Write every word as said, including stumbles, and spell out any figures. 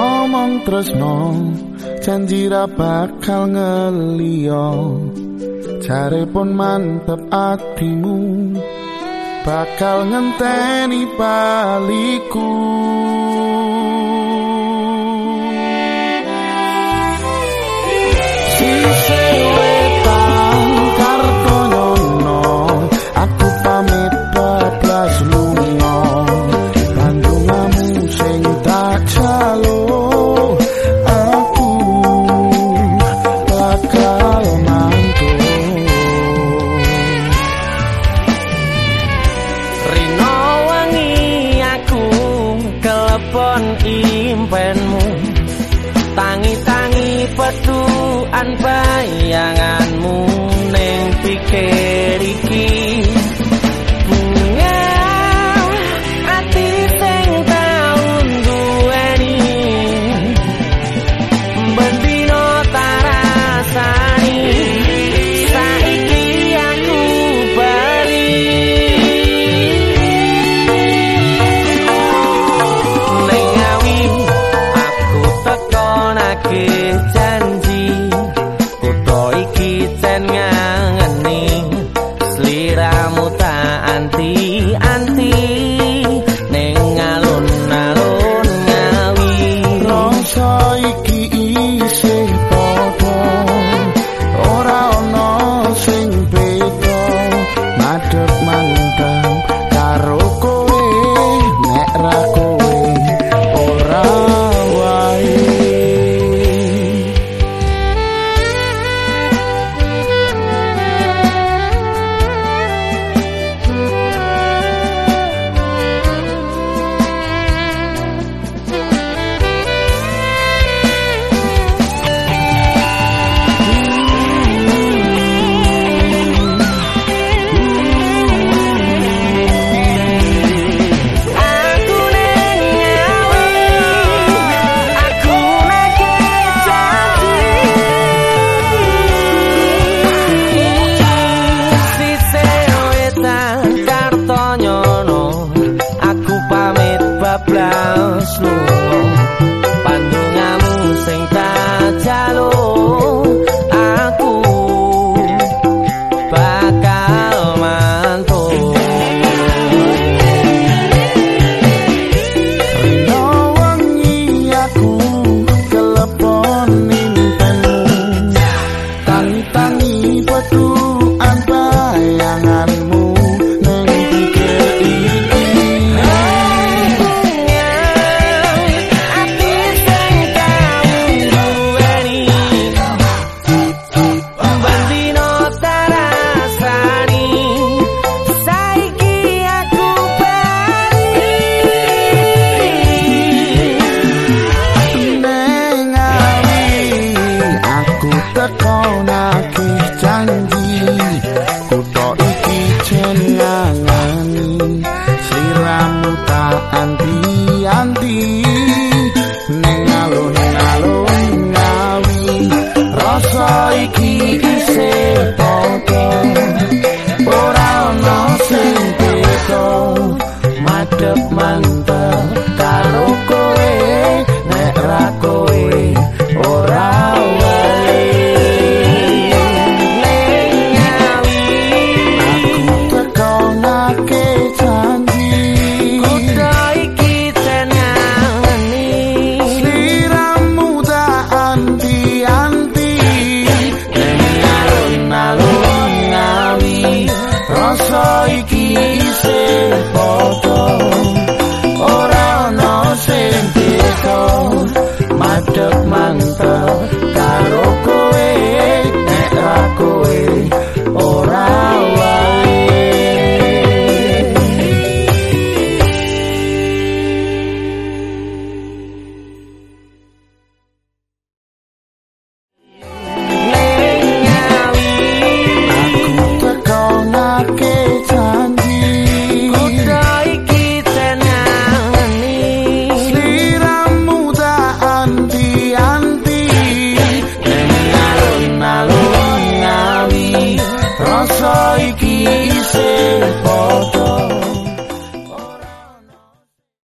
ngomong tresno janji ra bakal ngeliyo jare pun mantep atimu bakal ngenteni baliku sise wetan karto nyono aku pamit bablas lunga bandungamu sing tak jalo aku bakal mantu rino wangi aku kelepon impenmu tangi-tangi petuan bayanganmu ning pikir iki bunga ati sing taun duweni bendino tarasani saiki aku bali ning ngawi aku tekonake janji kutho iki jan ngangeni sliramu tak anti-anti ning alun-alun ngawi rasa iki isih padha ora ana sing beda madhep mandang karo kowe nek ra kowe ora wae aku ning ngawi aku nake janji sise wetan karto nyono aku pamit bablas lunga pandungamu sing tak jaluk aku bakal mantuk rino wangi aku kelepon impenmu tangi-tangi petuan bayanganmu ning pikir iki ati sing taun duweni bendino tarasani saiki aku bali ning ngawi aku tekonake janji kutho iki jen ngangani sliramu tak anti-anti ning alun-alun ngawi rasa iki isih padha ora ana sing beda madhep mantep karo kowe nek ra kowe